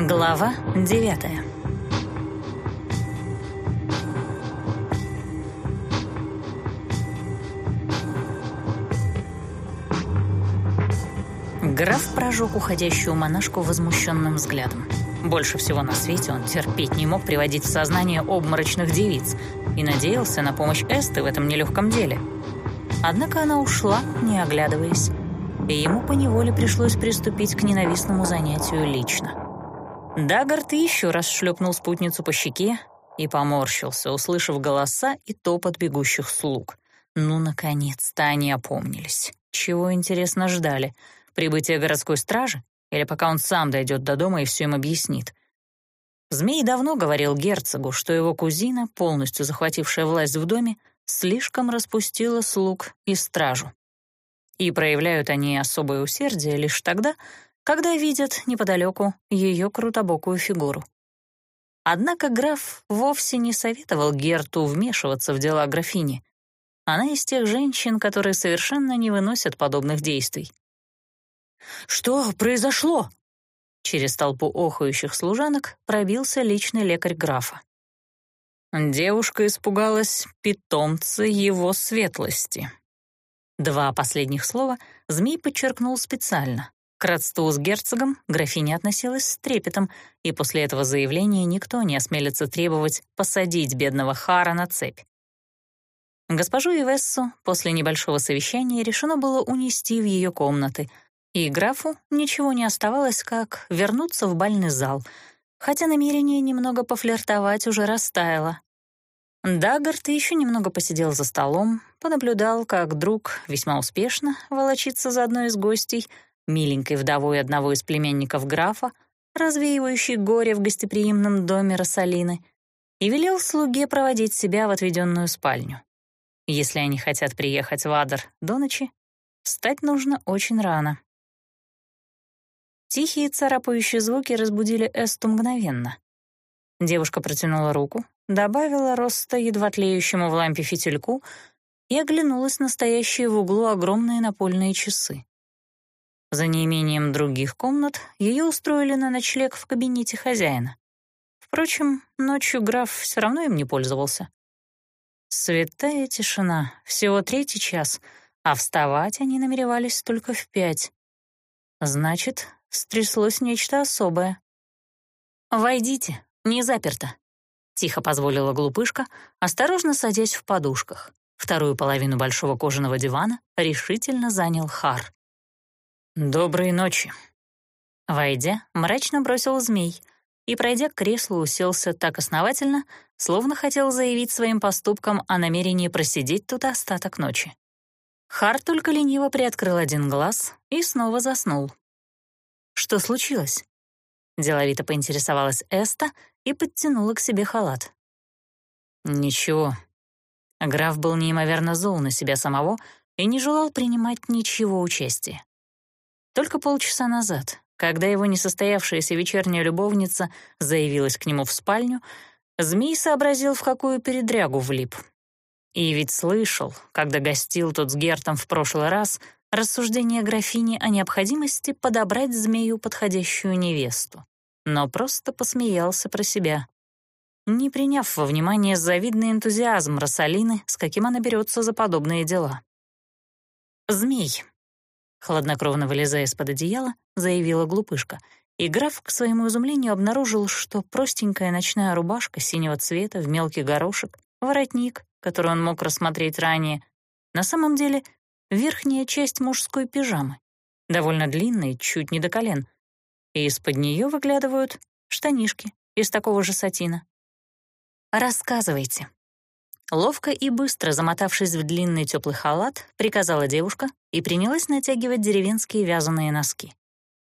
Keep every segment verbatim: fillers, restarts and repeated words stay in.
Глава девятая. Граф прожег уходящую монашку возмущенным взглядом. Больше всего на свете он терпеть не мог приводить в сознание обморочных девиц и надеялся на помощь Эсты в этом нелегком деле. Однако она ушла, не оглядываясь, и ему поневоле пришлось приступить к ненавистному занятию лично. Дагарт еще раз шлепнул спутницу по щеке и поморщился, услышав голоса и топот бегущих слуг. Ну, наконец-то они опомнились. Чего, интересно, ждали? Прибытие городской стражи? Или пока он сам дойдет до дома и все им объяснит? Змей давно говорил герцогу, что его кузина, полностью захватившая власть в доме, слишком распустила слуг и стражу. И проявляют они особое усердие лишь тогда, когда видят неподалеку ее крутобокую фигуру. Однако граф вовсе не советовал Герту вмешиваться в дела графини. Она из тех женщин, которые совершенно не выносят подобных действий. «Что произошло?» Через толпу охающих служанок пробился личный лекарь графа. Девушка испугалась питомца его светлости. Два последних слова Змей подчеркнул специально. К родству с герцогом графиня относилась с трепетом, и после этого заявления никто не осмелится требовать посадить бедного Хара на цепь. Госпожу Ивессу после небольшого совещания решено было унести в ее комнаты, и графу ничего не оставалось, как вернуться в бальный зал, хотя намерение немного пофлиртовать уже растаяло. Дагарт еще немного посидел за столом, понаблюдал, как друг весьма успешно волочится за одной из гостей, миленькой вдовой одного из племянников графа, развеивающей горе в гостеприимном доме Росалины, и велел слуге проводить себя в отведенную спальню. Если они хотят приехать в Адар до ночи, встать нужно очень рано. Тихие царапающие звуки разбудили Эсту мгновенно. Девушка протянула руку, добавила роста едва тлеющему в лампе фитильку и оглянулась на стоящие в углу огромные напольные часы. За неимением других комнат ее устроили на ночлег в кабинете хозяина. Впрочем, ночью граф все равно им не пользовался. Святая тишина, всего третий час, а вставать они намеревались только в пять. Значит, стряслось нечто особое. «Войдите, не заперто», — тихо позволила глупышка, осторожно садясь в подушках. Вторую половину большого кожаного дивана решительно занял Хар. «Доброй ночи». Войдя, мрачно бросил Змей и, пройдя к креслу, уселся так основательно, словно хотел заявить своим поступком о намерении просидеть тут остаток ночи. Хар только лениво приоткрыл один глаз и снова заснул. «Что случилось?» — деловито поинтересовалась Эста и подтянула к себе халат. «Ничего». Граф был неимоверно зол на себя самого и не желал принимать ничего участия. Только полчаса назад, когда его несостоявшаяся вечерняя любовница заявилась к нему в спальню, Змей сообразил, в какую передрягу влип. И ведь слышал, когда гостил тот с Гертом в прошлый раз, рассуждение графини о необходимости подобрать Змею подходящую невесту, но просто посмеялся про себя, не приняв во внимание завидный энтузиазм Росалины, с каким она берется за подобные дела. «Змей», — хладнокровно вылезая из-под одеяла, заявила глупышка, и граф, к своему изумлению, обнаружил, что простенькая ночная рубашка синего цвета в мелкий горошек, воротник, который он мог рассмотреть ранее, на самом деле верхняя часть мужской пижамы, довольно длинной, чуть не до колен, и из-под нее выглядывают штанишки из такого же сатина. «Рассказывайте». Ловко и быстро замотавшись в длинный теплый халат, приказала девушка и принялась натягивать деревенские вязаные носки.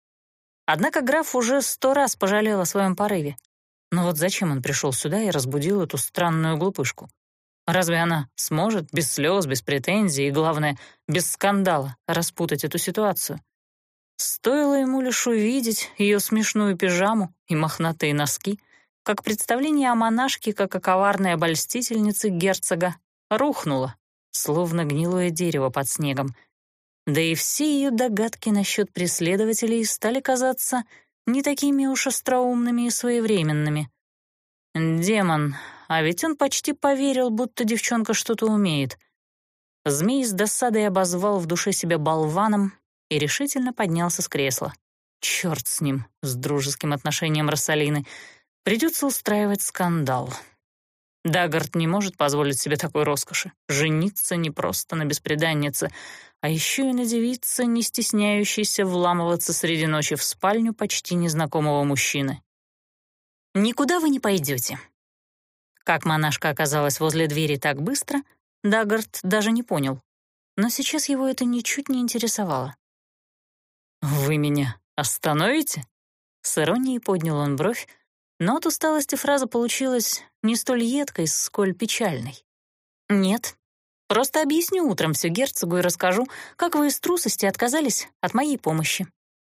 Однако граф уже сто раз пожалел о своем порыве. Но вот зачем он пришел сюда и разбудил эту странную глупышку? Разве она сможет без слез, без претензий и, главное, без скандала распутать эту ситуацию? Стоило ему лишь увидеть ее смешную пижаму и мохнатые носки, как представление о монашке, как о коварной обольстительнице герцога, рухнуло, словно гнилое дерево под снегом. Да и все ее догадки насчет преследователей стали казаться не такими уж остроумными и своевременными. Демон, а ведь он почти поверил, будто девчонка что-то умеет. Змей с досадой обозвал в душе себя болваном и решительно поднялся с кресла. Черт с ним, с дружеским отношением Рассалины. Придется устраивать скандал. Даггард не может позволить себе такой роскоши. Жениться не просто на бесприданнице, а еще и на девице, не стесняющейся вламываться среди ночи в спальню почти незнакомого мужчины. «Никуда вы не пойдете». Как монашка оказалась возле двери так быстро, Даггард даже не понял. Но сейчас его это ничуть не интересовало. «Вы меня остановите?» С иронией поднял он бровь, но от усталости фраза получилась не столь едкой, сколь печальной. «Нет, просто объясню утром все герцогу и расскажу, как вы из трусости отказались от моей помощи».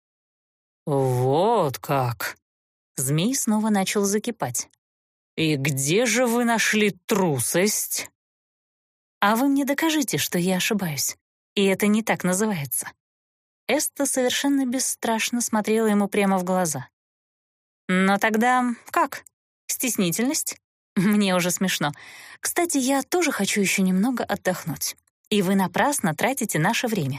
«Вот как!» Змей снова начал закипать. «И где же вы нашли трусость?» «А вы мне докажите, что я ошибаюсь, и это не так называется». Эста совершенно бесстрашно смотрела ему прямо в глаза. «Но тогда как? Стеснительность? Мне уже смешно. Кстати, я тоже хочу еще немного отдохнуть, и вы напрасно тратите наше время».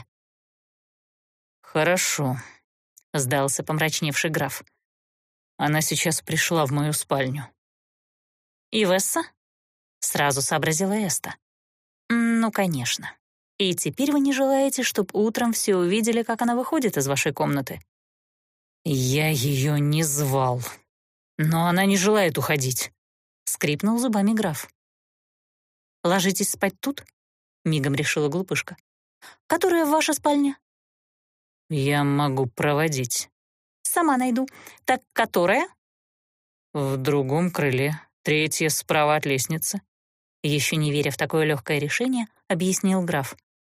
«Хорошо», — сдался помрачневший граф. «Она сейчас пришла в мою спальню». «Ивесса?» — сразу сообразила Эста. «Ну, конечно. И теперь вы не желаете, чтобы утром все увидели, как она выходит из вашей комнаты?» «Я ее не звал, но она не желает уходить», — скрипнул зубами граф. «Ложитесь спать тут?» — мигом решила глупышка. «Которая ваша спальня?» «Я могу проводить». «Сама найду. Так которая?» «В другом крыле, третья справа от лестницы», — еще не веря в такое легкое решение, объяснил граф.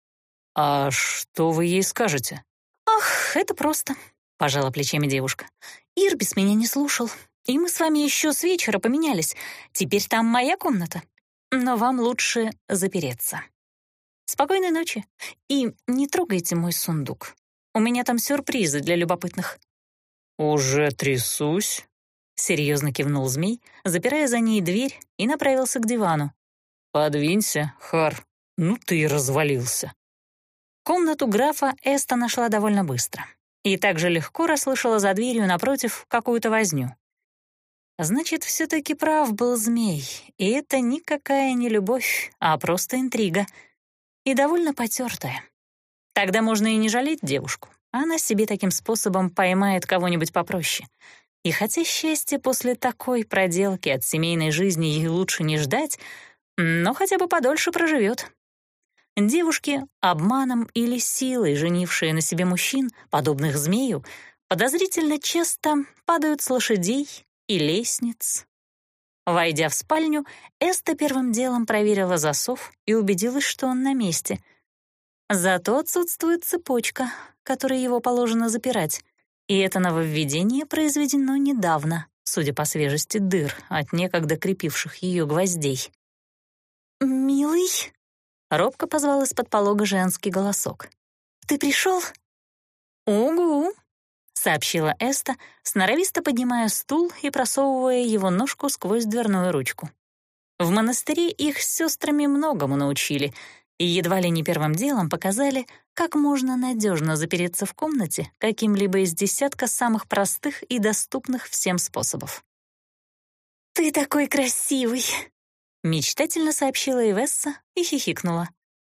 «А что вы ей скажете?» «Ах, это просто», — пожала плечами девушка. «Ирбис меня не слушал, и мы с вами еще с вечера поменялись. Теперь там моя комната, но вам лучше запереться. Спокойной ночи, и не трогайте мой сундук. У меня там сюрпризы для любопытных». «Уже трясусь», — серьезно кивнул змей, запирая за ней дверь, и направился к дивану. «Подвинься, Хар, ну ты и развалился». Комнату графа Эста нашла довольно быстро и также легко расслышала за дверью напротив какую-то возню. Значит, все-таки прав был змей, и это никакая не любовь, а просто интрига, и довольно потертая. Тогда можно и не жалеть девушку, она себе таким способом поймает кого-нибудь попроще. И хотя счастье после такой проделки от семейной жизни ей лучше не ждать, но хотя бы подольше проживет. Девушки, обманом или силой женившие на себе мужчин, подобных змею, подозрительно часто падают с лошадей и лестниц. Войдя в спальню, Эста первым делом проверила засов и убедилась, что он на месте. Зато отсутствует цепочка, которой его положено запирать, и это нововведение произведено недавно, судя по свежести дыр от некогда крепивших ее гвоздей. «Милый?» — робко позвал из-под полога женский голосок. «Ты пришел?» «Угу», — сообщила Эста, сноровисто поднимая стул и просовывая его ножку сквозь дверную ручку. В монастыре их с сестрами многому научили и едва ли не первым делом показали, как можно надежно запереться в комнате каким-либо из десятка самых простых и доступных всем способов. «Ты такой красивый!» — мечтательно сообщила Ивесса и хихикнула.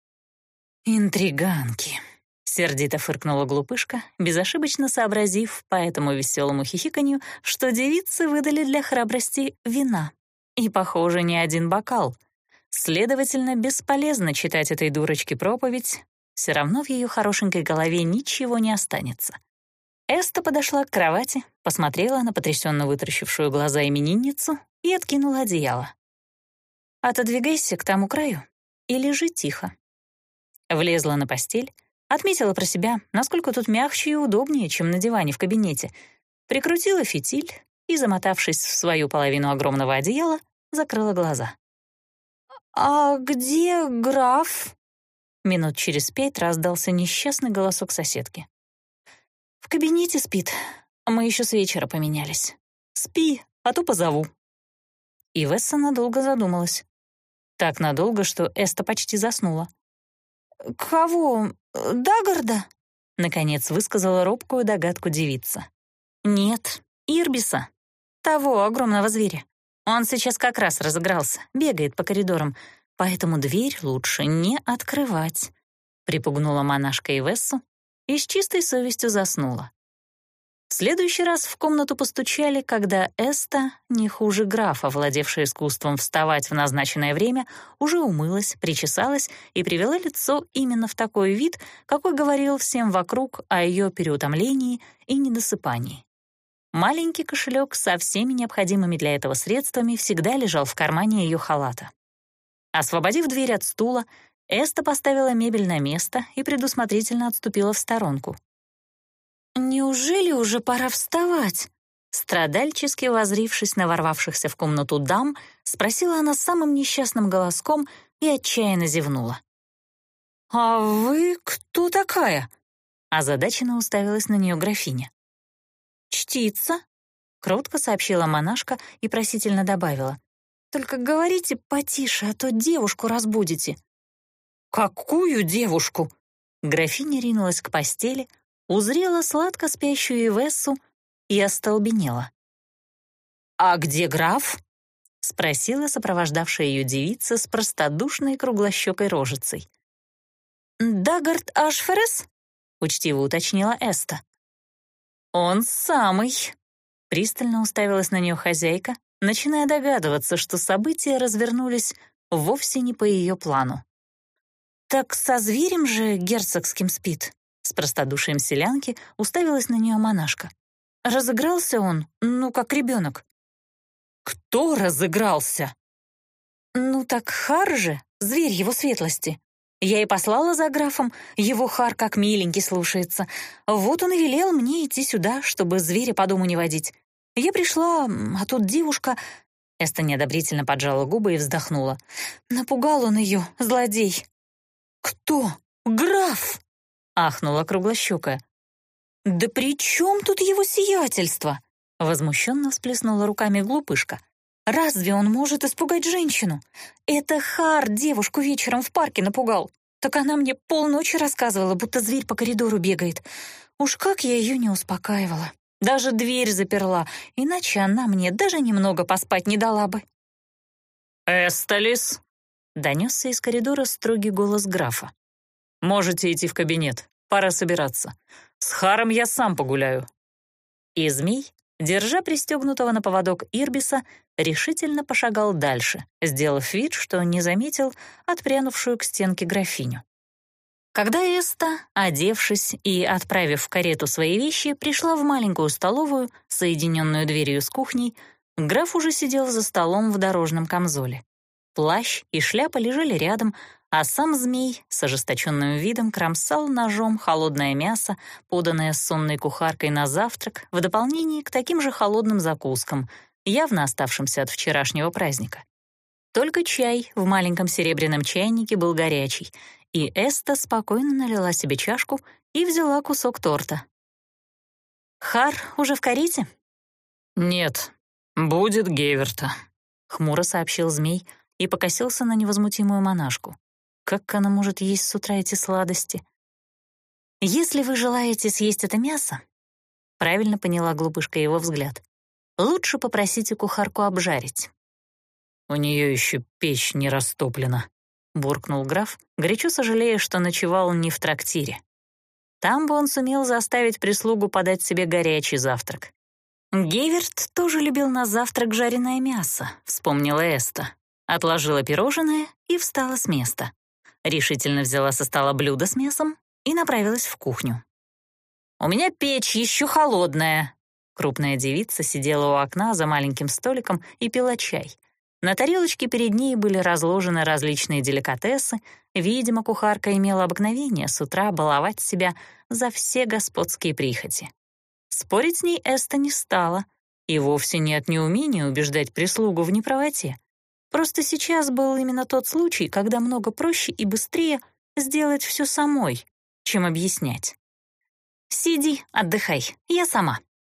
«Интриганки!» — сердито фыркнула глупышка, безошибочно сообразив по этому веселому хихиканью, что девицы выдали для храбрости вина. И, похоже, не один бокал. Следовательно, бесполезно читать этой дурочке проповедь, все равно в ее хорошенькой голове ничего не останется. Эста подошла к кровати, посмотрела на потрясенно вытаращившую глаза именинницу и откинула одеяло. «Отодвигайся к тому краю и лежи тихо». Влезла на постель, отметила про себя, насколько тут мягче и удобнее, чем на диване в кабинете, прикрутила фитиль и, замотавшись в свою половину огромного одеяла, закрыла глаза. «А где граф?» Минут через пять раздался несчастный голосок соседки. «В кабинете спит. Мы еще с вечера поменялись. Спи, а то позову». И Весса надолго задумалась. Так надолго, что Эста почти заснула. «Кого? Даггарда?» — наконец высказала робкую догадку девица. «Нет, Ирбиса, того огромного зверя. Он сейчас как раз разыгрался, бегает по коридорам, поэтому дверь лучше не открывать», — припугнула монашка Ивессу и с чистой совестью заснула. В следующий раз в комнату постучали, когда Эста, не хуже графа, владевшая искусством вставать в назначенное время, уже умылась, причесалась и привела лицо именно в такой вид, какой говорил всем вокруг о ее переутомлении и недосыпании. Маленький кошелек со всеми необходимыми для этого средствами всегда лежал в кармане ее халата. Освободив дверь от стула, Эста поставила мебель на место и предусмотрительно отступила в сторонку. «Неужели уже пора вставать?» Страдальчески возрившись на ворвавшихся в комнату дам, спросила она самым несчастным голоском и отчаянно зевнула. «А вы кто такая?» Озадаченно уставилась на нее графиня. «Чтица», — кротко сообщила монашка и просительно добавила. «Только говорите потише, а то девушку разбудите». «Какую девушку?» Графиня ринулась к постели, узрела сладко спящую Ивессу и остолбенела. «А где граф?» — спросила сопровождавшая ее девица с простодушной круглощекой рожицей. «Даггард Ашферес?» — учтиво уточнила Эста. «Он самый», — пристально уставилась на нее хозяйка, начиная догадываться, что события развернулись вовсе не по ее плану. «Так со зверем же герцогским спит?» С простодушием селянки уставилась на нее монашка. «Разыгрался он, ну, как ребенок». «Кто разыгрался?» «Ну, так Хар же, зверь его светлости. Я и послала за графом, его Хар как миленький слушается. Вот он и велел мне идти сюда, чтобы зверя по дому не водить. Я пришла, а тут девушка...» Эста неодобрительно поджала губы и вздохнула. «Напугал он ее, злодей». «Кто? Граф?» — ахнула круглощекая. «Да при чем тут его сиятельство?» — возмущенно всплеснула руками глупышка. «Разве он может испугать женщину? Это Хар девушку вечером в парке напугал. Так она мне полночи рассказывала, будто зверь по коридору бегает. Уж как я ее не успокаивала. Даже дверь заперла, иначе она мне даже немного поспать не дала бы». «Эсталис!» — донесся из коридора строгий голос графа. «Можете идти в кабинет, пора собираться. С Харом я сам погуляю». И змей, держа пристегнутого на поводок Ирбиса, решительно пошагал дальше, сделав вид, что не заметил отпрянувшую к стенке графиню. Когда Эста, одевшись и отправив в карету свои вещи, пришла в маленькую столовую, соединенную дверью с кухней, граф уже сидел за столом в дорожном камзоле. Плащ и шляпа лежали рядом, а сам змей с ожесточенным видом кромсал ножом холодное мясо, поданное сонной кухаркой на завтрак, в дополнение к таким же холодным закускам, явно оставшимся от вчерашнего праздника. Только чай в маленьком серебряном чайнике был горячий, и Эста спокойно налила себе чашку и взяла кусок торта. «Хар уже в карете?» «Нет, будет Геверта», — хмуро сообщил змей и покосился на невозмутимую монашку. Как она может есть с утра эти сладости? «Если вы желаете съесть это мясо», — правильно поняла глупышка его взгляд, «лучше попросите кухарку обжарить». «У нее еще печь не растоплена», — буркнул граф, горячо сожалея, что ночевал не в трактире. Там бы он сумел заставить прислугу подать себе горячий завтрак. «Геверт тоже любил на завтрак жареное мясо», — вспомнила Эста. Отложила пирожное и встала с места. Решительно взяла со стола блюдо с мясом и направилась в кухню. «У меня печь еще холодная». Крупная девица сидела у окна за маленьким столиком и пила чай. На тарелочке перед ней были разложены различные деликатесы. Видимо, кухарка имела обыкновение с утра баловать себя за все господские прихоти. Спорить с ней Эста не стала, и вовсе не от неумения убеждать прислугу в неправоте. Просто сейчас был именно тот случай, когда много проще и быстрее сделать все самой, чем объяснять. «Сиди, отдыхай, я сама».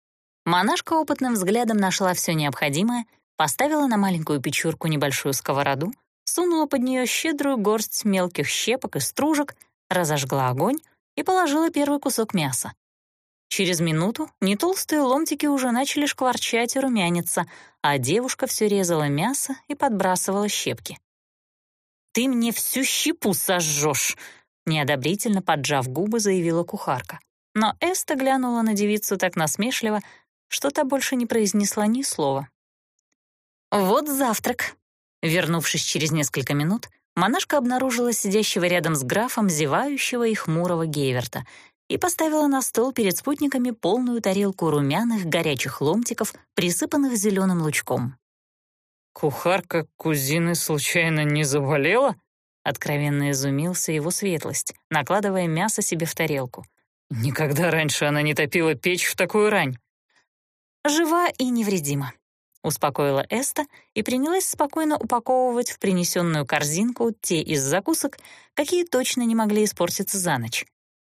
Монашка опытным взглядом нашла все необходимое, поставила на маленькую печурку небольшую сковороду, сунула под нее щедрую горсть мелких щепок и стружек, разожгла огонь и положила первый кусок мяса. Через минуту нетолстые ломтики уже начали шкварчать и румяниться, а девушка все резала мясо и подбрасывала щепки. «Ты мне всю щепу сожжешь!» — неодобрительно поджав губы, заявила кухарка. Но Эста глянула на девицу так насмешливо, что та больше не произнесла ни слова. «Вот завтрак!» Вернувшись через несколько минут, монашка обнаружила сидящего рядом с графом зевающего и хмурого Гейверта и поставила на стол перед спутниками полную тарелку румяных горячих ломтиков, присыпанных зеленым лучком. «Кухарка кузины случайно не заболела?» — откровенно изумился его светлость, накладывая мясо себе в тарелку. «Никогда раньше она не топила печь в такую рань». «Жива и невредима», — успокоила Эста и принялась спокойно упаковывать в принесенную корзинку те из закусок, какие точно не могли испортиться за ночь.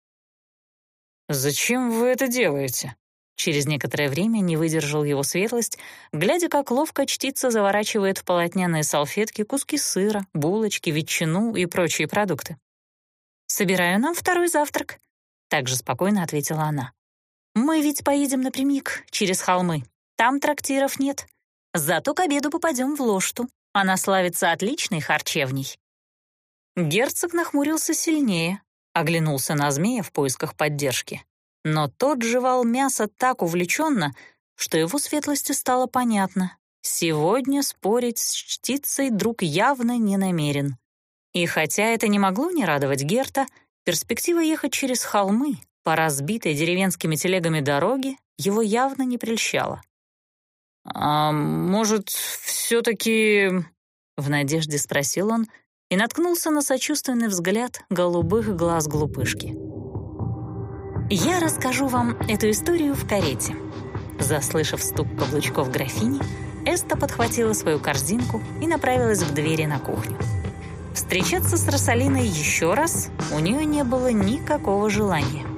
«Зачем вы это делаете?» Через некоторое время не выдержал его светлость, глядя, как ловко чтица заворачивает в полотняные салфетки куски сыра, булочки, ветчину и прочие продукты. «Собираю нам второй завтрак», — также спокойно ответила она. «Мы ведь поедем напрямик через холмы. Там трактиров нет. Зато к обеду попадем в Лошту. Она славится отличной харчевней». Герцог нахмурился сильнее, оглянулся на змея в поисках поддержки. Но тот жевал мясо так увлеченно, что его светлости стало понятно. Сегодня спорить с чтицей друг явно не намерен. И хотя это не могло не радовать Герта, перспектива ехать через холмы по разбитой деревенскими телегами дороге его явно не прельщала. «А может, все-таки...» — в надежде спросил он и наткнулся на сочувственный взгляд голубых глаз глупышки. «Я расскажу вам эту историю в карете». Заслышав стук каблучков графини, Эста подхватила свою корзинку и направилась к двери на кухню. Встречаться с Росалиной еще раз у нее не было никакого желания.